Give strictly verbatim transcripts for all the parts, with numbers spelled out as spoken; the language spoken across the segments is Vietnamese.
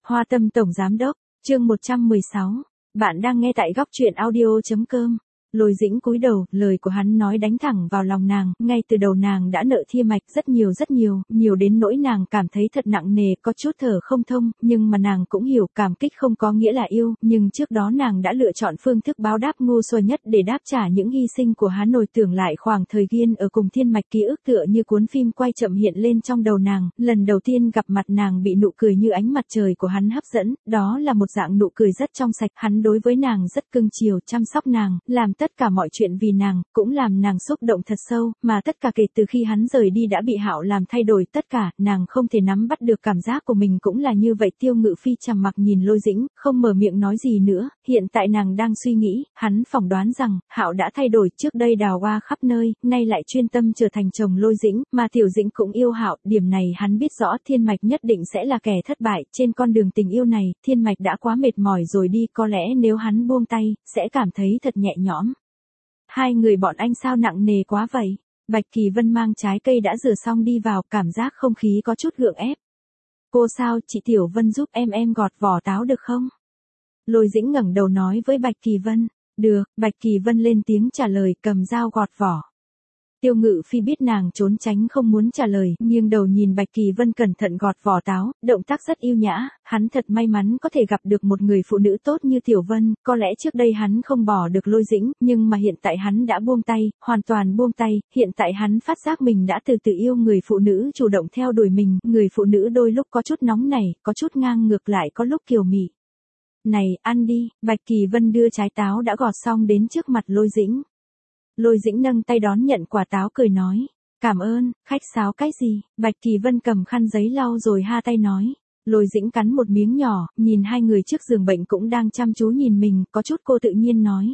Hoa Tâm Tổng Giám Đốc, chương một trăm mười sáu. Bạn đang nghe tại góc truyện audio.com. Lôi Dĩnh cúi đầu, lời của hắn nói đánh thẳng vào lòng nàng, ngay từ đầu nàng đã nợ Thiên Mạch rất nhiều rất nhiều, nhiều đến nỗi nàng cảm thấy thật nặng nề, có chút thở không thông, nhưng mà nàng cũng hiểu cảm kích không có nghĩa là yêu, nhưng trước đó nàng đã lựa chọn phương thức báo đáp ngu xuôi nhất để đáp trả những hy sinh của hắn. Hồi tưởng lại khoảng thời gian ở cùng Thiên Mạch, ký ức tựa như cuốn phim quay chậm hiện lên trong đầu nàng, lần đầu tiên gặp mặt nàng bị nụ cười như ánh mặt trời của hắn hấp dẫn, đó là một dạng nụ cười rất trong sạch, hắn đối với nàng rất cưng chiều, chăm sóc nàng, làm tất cả mọi chuyện vì nàng, cũng làm nàng xúc động thật sâu, mà tất cả kể từ khi hắn rời đi đã bị Hạo làm thay đổi tất cả, nàng không thể nắm bắt được cảm giác của mình cũng là như vậy. Tiêu Ngự Phi trầm mặc nhìn Lôi Dĩnh, không mở miệng nói gì nữa, hiện tại nàng đang suy nghĩ, hắn phỏng đoán rằng, Hạo đã thay đổi, trước đây đào hoa khắp nơi, nay lại chuyên tâm trở thành chồng Lôi Dĩnh, mà Tiểu Dĩnh cũng yêu Hạo, điểm này hắn biết rõ. Thiên Mạch nhất định sẽ là kẻ thất bại, trên con đường tình yêu này, Thiên Mạch đã quá mệt mỏi rồi đi, có lẽ nếu hắn buông tay, sẽ cảm thấy thật nhẹ nhõm. Hai người bọn anh sao nặng nề quá vậy? Bạch Kỳ Vân mang trái cây đã rửa xong đi vào, cảm giác không khí có chút gượng ép. Cô sao, chị Tiểu Vân giúp em em gọt vỏ táo được không? Lôi Dĩnh ngẩng đầu nói với Bạch Kỳ Vân. Được, Bạch Kỳ Vân lên tiếng trả lời, cầm dao gọt vỏ. Tiêu Ngự Phi biết nàng trốn tránh không muốn trả lời, nghiêng đầu nhìn Bạch Kỳ Vân cẩn thận gọt vỏ táo, động tác rất yêu nhã, hắn thật may mắn có thể gặp được một người phụ nữ tốt như Tiểu Vân, có lẽ trước đây hắn không bỏ được Lôi Dĩnh, nhưng mà hiện tại hắn đã buông tay, hoàn toàn buông tay, hiện tại hắn phát giác mình đã từ từ yêu người phụ nữ chủ động theo đuổi mình, người phụ nữ đôi lúc có chút nóng nảy, có chút ngang ngược lại có lúc kiều mị. Này, ăn đi, Bạch Kỳ Vân đưa trái táo đã gọt xong đến trước mặt Lôi Dĩnh. Lôi Dĩnh nâng tay đón nhận quả táo cười nói, cảm ơn, khách sáo cái gì? Bạch Kỳ Vân cầm khăn giấy lau rồi ha tay nói. Lôi Dĩnh cắn một miếng nhỏ, nhìn hai người trước giường bệnh cũng đang chăm chú nhìn mình, có chút cô tự nhiên nói.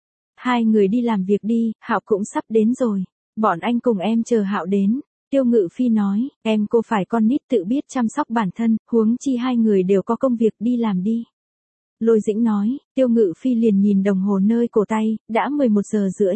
Hai người đi làm việc đi, Hạo cũng sắp đến rồi, bọn anh cùng em chờ Hạo đến. Tiêu Ngự Phi nói, em cô phải con nít tự biết chăm sóc bản thân, huống chi hai người đều có công việc, đi làm đi. Lôi Dĩnh nói, Tiêu Ngự Phi liền nhìn đồng hồ nơi cổ tay, đã mười một giờ rưỡi.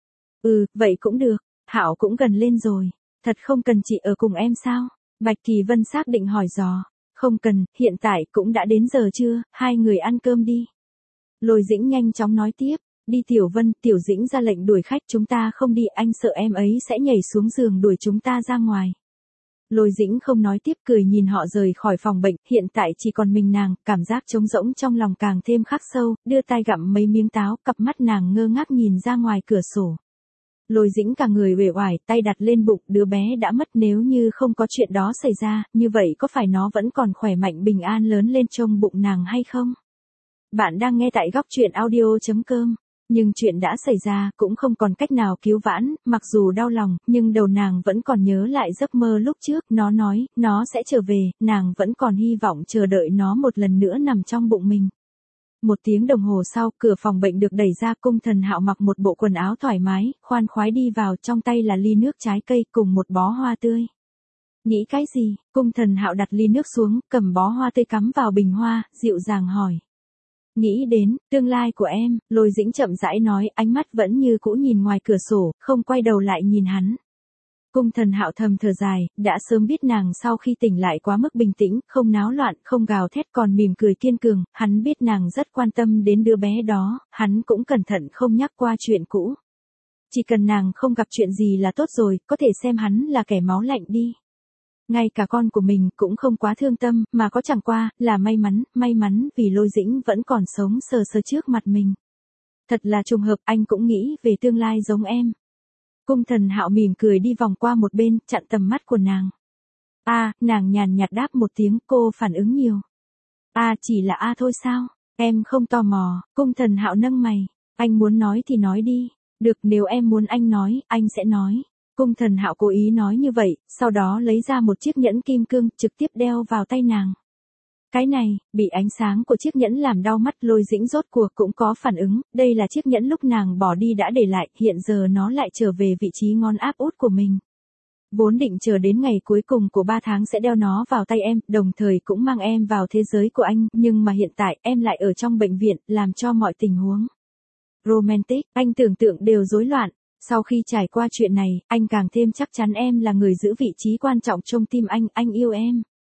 Ừ, vậy cũng được, Hạo cũng gần lên rồi, thật không cần chị ở cùng em sao? Bạch Kỳ Vân xác định hỏi dò, không cần, hiện tại cũng đã đến giờ chưa, hai người ăn cơm đi. Lôi Dĩnh nhanh chóng nói tiếp, đi Tiểu Vân, Tiểu Dĩnh ra lệnh đuổi khách, chúng ta không đi, anh sợ em ấy sẽ nhảy xuống giường đuổi chúng ta ra ngoài. Lôi Dĩnh không nói tiếp, cười nhìn họ rời khỏi phòng bệnh, hiện tại chỉ còn mình nàng, cảm giác trống rỗng trong lòng càng thêm khắc sâu, đưa tay gặm mấy miếng táo, cặp mắt nàng ngơ ngác nhìn ra ngoài cửa sổ. Lôi Dĩnh cả người uể oải, tay đặt lên bụng, đứa bé đã mất, nếu như không có chuyện đó xảy ra, như vậy có phải nó vẫn còn khỏe mạnh bình an lớn lên trong bụng nàng hay không? Bạn đang nghe tại góc truyện audio.com. Nhưng chuyện đã xảy ra, cũng không còn cách nào cứu vãn, mặc dù đau lòng, nhưng đầu nàng vẫn còn nhớ lại giấc mơ lúc trước, nó nói, nó sẽ trở về, nàng vẫn còn hy vọng chờ đợi nó một lần nữa nằm trong bụng mình. Một tiếng đồng hồ sau, cửa phòng bệnh được đẩy ra, Cung Thần Hạo mặc một bộ quần áo thoải mái, khoan khoái đi vào, trong tay là ly nước trái cây cùng một bó hoa tươi. Nghĩ cái gì? Cung Thần Hạo đặt ly nước xuống, cầm bó hoa tươi cắm vào bình hoa, dịu dàng hỏi. Nghĩ đến, tương lai của em, Lôi Dĩnh chậm rãi nói, ánh mắt vẫn như cũ nhìn ngoài cửa sổ, không quay đầu lại nhìn hắn. Cung Thần Hạo thầm thở dài, đã sớm biết nàng sau khi tỉnh lại quá mức bình tĩnh, không náo loạn, không gào thét, còn mỉm cười kiên cường, hắn biết nàng rất quan tâm đến đứa bé đó, hắn cũng cẩn thận không nhắc qua chuyện cũ. Chỉ cần nàng không gặp chuyện gì là tốt rồi, có thể xem hắn là kẻ máu lạnh đi. Ngay cả con của mình cũng không quá thương tâm, mà có chẳng qua, là may mắn, may mắn vì Lôi Dĩnh vẫn còn sống sờ sờ trước mặt mình. Thật là trùng hợp, anh cũng nghĩ về tương lai giống em. Cung Thần Hạo mỉm cười đi vòng qua một bên, chặn tầm mắt của nàng. A, à, nàng nhàn nhạt đáp một tiếng, cô phản ứng nhiều. A, à, chỉ là A à thôi sao? Em không tò mò. Cung Thần Hạo nâng mày. Anh muốn nói thì nói đi. Được, nếu em muốn anh nói, anh sẽ nói. Cung Thần Hạo cố ý nói như vậy, sau đó lấy ra một chiếc nhẫn kim cương, trực tiếp đeo vào tay nàng. Cái này, bị ánh sáng của chiếc nhẫn làm đau mắt, Lôi Dĩnh rốt cuộc cũng có phản ứng, đây là chiếc nhẫn lúc nàng bỏ đi đã để lại, hiện giờ nó lại trở về vị trí ngón áp út của mình. Vốn định chờ đến ngày cuối cùng của ba tháng sẽ đeo nó vào tay em, đồng thời cũng mang em vào thế giới của anh, nhưng mà hiện tại em lại ở trong bệnh viện, làm cho mọi tình huống romantic, anh tưởng tượng đều rối loạn. Sau khi trải qua chuyện này, anh càng thêm chắc chắn em là người giữ vị trí quan trọng trong tim anh, anh yêu em.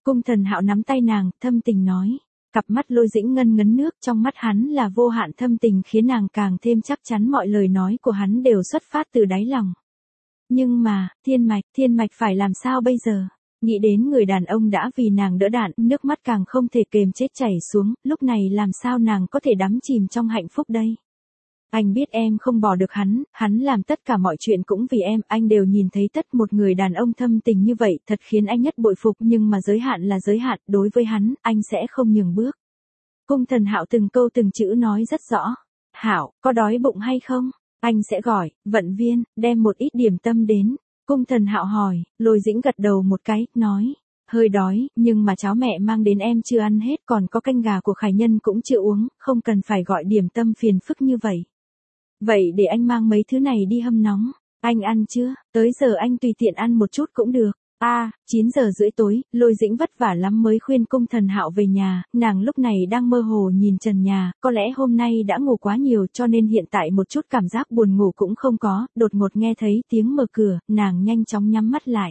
Cung Thần Hạo nắm tay nàng, thâm tình nói. Cặp mắt Lôi Dĩnh ngân ngấn nước, trong mắt hắn là vô hạn thâm tình khiến nàng càng thêm chắc chắn mọi lời nói của hắn đều xuất phát từ đáy lòng. Nhưng mà, Thiên Mạch, Thiên Mạch phải làm sao bây giờ? Nghĩ đến người đàn ông đã vì nàng đỡ đạn, nước mắt càng không thể kềm chết chảy xuống, lúc này làm sao nàng có thể đắm chìm trong hạnh phúc đây? Anh biết em không bỏ được hắn, hắn làm tất cả mọi chuyện cũng vì em, anh đều nhìn thấy tất một người đàn ông thâm tình như vậy, thật khiến anh nhất bội phục, nhưng mà giới hạn là giới hạn, đối với hắn, anh sẽ không nhường bước. Cung Thần Hạo từng câu từng chữ nói rất rõ. Hạo, có đói bụng hay không? Anh sẽ gọi, vận viên, đem một ít điểm tâm đến. Cung Thần Hạo hỏi, Lôi Dĩnh gật đầu một cái, nói. Hơi đói, nhưng mà cháo mẹ mang đến em chưa ăn hết, còn có canh gà của Khải Nhân cũng chưa uống, không cần phải gọi điểm tâm phiền phức như vậy. Vậy để anh mang mấy thứ này đi hâm nóng. Anh ăn chưa? Tới giờ anh tùy tiện ăn một chút cũng được. A, à, chín giờ rưỡi tối, Lôi Dĩnh vất vả lắm mới khuyên Cung Thần Hạo về nhà, nàng lúc này đang mơ hồ nhìn trần nhà, có lẽ hôm nay đã ngủ quá nhiều cho nên hiện tại một chút cảm giác buồn ngủ cũng không có, đột ngột nghe thấy tiếng mở cửa, nàng nhanh chóng nhắm mắt lại.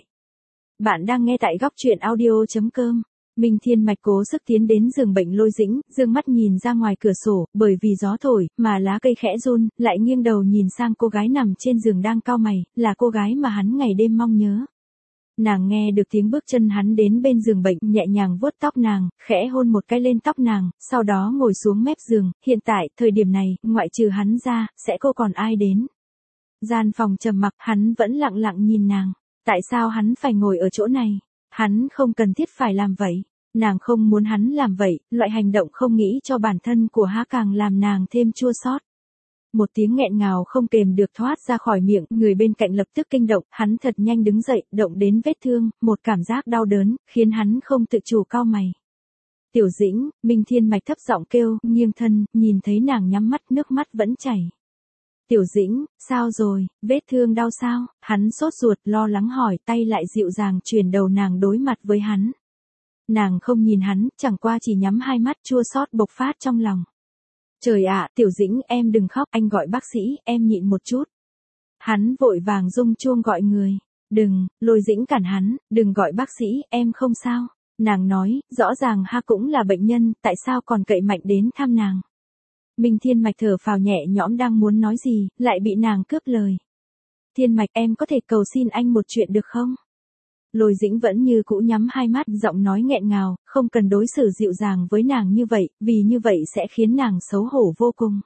Bạn đang nghe tại góc truyện audio chấm com. Minh Thiên Mạch cố sức tiến đến giường bệnh Lôi Dĩnh, dương mắt nhìn ra ngoài cửa sổ, bởi vì gió thổi, mà lá cây khẽ run, lại nghiêng đầu nhìn sang cô gái nằm trên giường đang cau mày, là cô gái mà hắn ngày đêm mong nhớ. Nàng nghe được tiếng bước chân hắn đến bên giường bệnh, nhẹ nhàng vuốt tóc nàng, khẽ hôn một cái lên tóc nàng, sau đó ngồi xuống mép giường, hiện tại, thời điểm này, ngoại trừ hắn ra, sẽ cô còn ai đến. Gian phòng trầm mặc, hắn vẫn lặng lặng nhìn nàng, tại sao hắn phải ngồi ở chỗ này, hắn không cần thiết phải làm vậy, nàng không muốn hắn làm vậy, loại hành động không nghĩ cho bản thân của hắn càng làm nàng thêm chua xót. Một tiếng nghẹn ngào không kềm được thoát ra khỏi miệng, người bên cạnh lập tức kinh động, hắn thật nhanh đứng dậy, động đến vết thương, một cảm giác đau đớn, khiến hắn không tự chủ cau mày. Tiểu Dĩnh, Minh Thiên Mạch thấp giọng kêu, nghiêng thân, nhìn thấy nàng nhắm mắt, nước mắt vẫn chảy. Tiểu Dĩnh, sao rồi, vết thương đau sao? Hắn sốt ruột, lo lắng hỏi, tay lại dịu dàng chuyển đầu nàng đối mặt với hắn. Nàng không nhìn hắn, chẳng qua chỉ nhắm hai mắt, chua xót bộc phát trong lòng. Trời ạ, Tiểu Dĩnh, em đừng khóc, anh gọi bác sĩ, em nhịn một chút. Hắn vội vàng rung chuông gọi người. Đừng, Lôi Dĩnh cản hắn, đừng gọi bác sĩ, em không sao. Nàng nói, rõ ràng ha cũng là bệnh nhân, tại sao còn cậy mạnh đến thăm nàng. Minh Thiên Mạch thở phào nhẹ nhõm đang muốn nói gì, lại bị nàng cướp lời. Thiên Mạch, em có thể cầu xin anh một chuyện được không? Lôi Dĩnh vẫn như cũ nhắm hai mắt, giọng nói nghẹn ngào, không cần đối xử dịu dàng với nàng như vậy, vì như vậy sẽ khiến nàng xấu hổ vô cùng.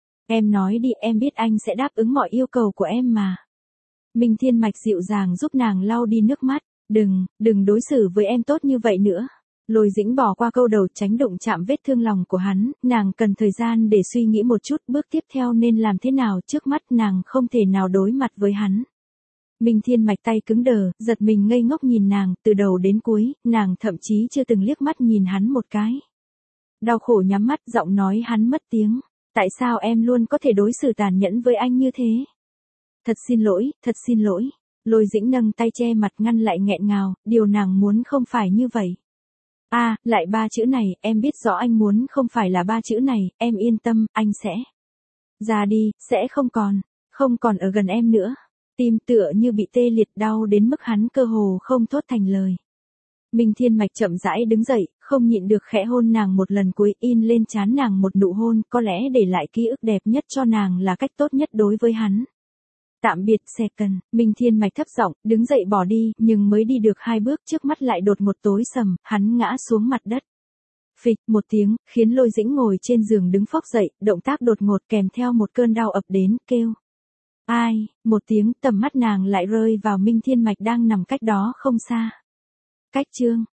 Em nói đi, em biết anh sẽ đáp ứng mọi yêu cầu của em mà. Minh Thiên Mạch dịu dàng giúp nàng lau đi nước mắt, đừng, đừng đối xử với em tốt như vậy nữa. Lôi Dĩnh bỏ qua câu đầu tránh đụng chạm vết thương lòng của hắn, nàng cần thời gian để suy nghĩ một chút bước tiếp theo nên làm thế nào, trước mắt nàng không thể nào đối mặt với hắn. Minh Thiên Mạch tay cứng đờ, giật mình ngây ngốc nhìn nàng, từ đầu đến cuối, nàng thậm chí chưa từng liếc mắt nhìn hắn một cái. Đau khổ nhắm mắt, giọng nói hắn mất tiếng, tại sao em luôn có thể đối xử tàn nhẫn với anh như thế? Thật xin lỗi, thật xin lỗi. Lôi Dĩnh nâng tay che mặt ngăn lại nghẹn ngào, điều nàng muốn không phải như vậy. A, à, lại ba chữ này, em biết rõ anh muốn không phải là ba chữ này, em yên tâm, anh sẽ ra đi, sẽ không còn, không còn ở gần em nữa. Tim tựa như bị tê liệt, đau đến mức hắn cơ hồ không thốt thành lời. Minh Thiên Mạch chậm rãi đứng dậy, không nhịn được khẽ hôn nàng một lần cuối, in lên trán nàng một nụ hôn, có lẽ để lại ký ức đẹp nhất cho nàng là cách tốt nhất đối với hắn. Tạm biệt Second, Minh Thiên Mạch thấp giọng, đứng dậy bỏ đi, nhưng mới đi được hai bước trước mắt lại đột ngột tối sầm, hắn ngã xuống mặt đất. Phịch, một tiếng, khiến Lôi Dĩnh ngồi trên giường đứng phóc dậy, động tác đột ngột kèm theo một cơn đau ập đến, kêu. Ai, một tiếng, tầm mắt nàng lại rơi vào Minh Thiên Mạch đang nằm cách đó không xa. Cách chương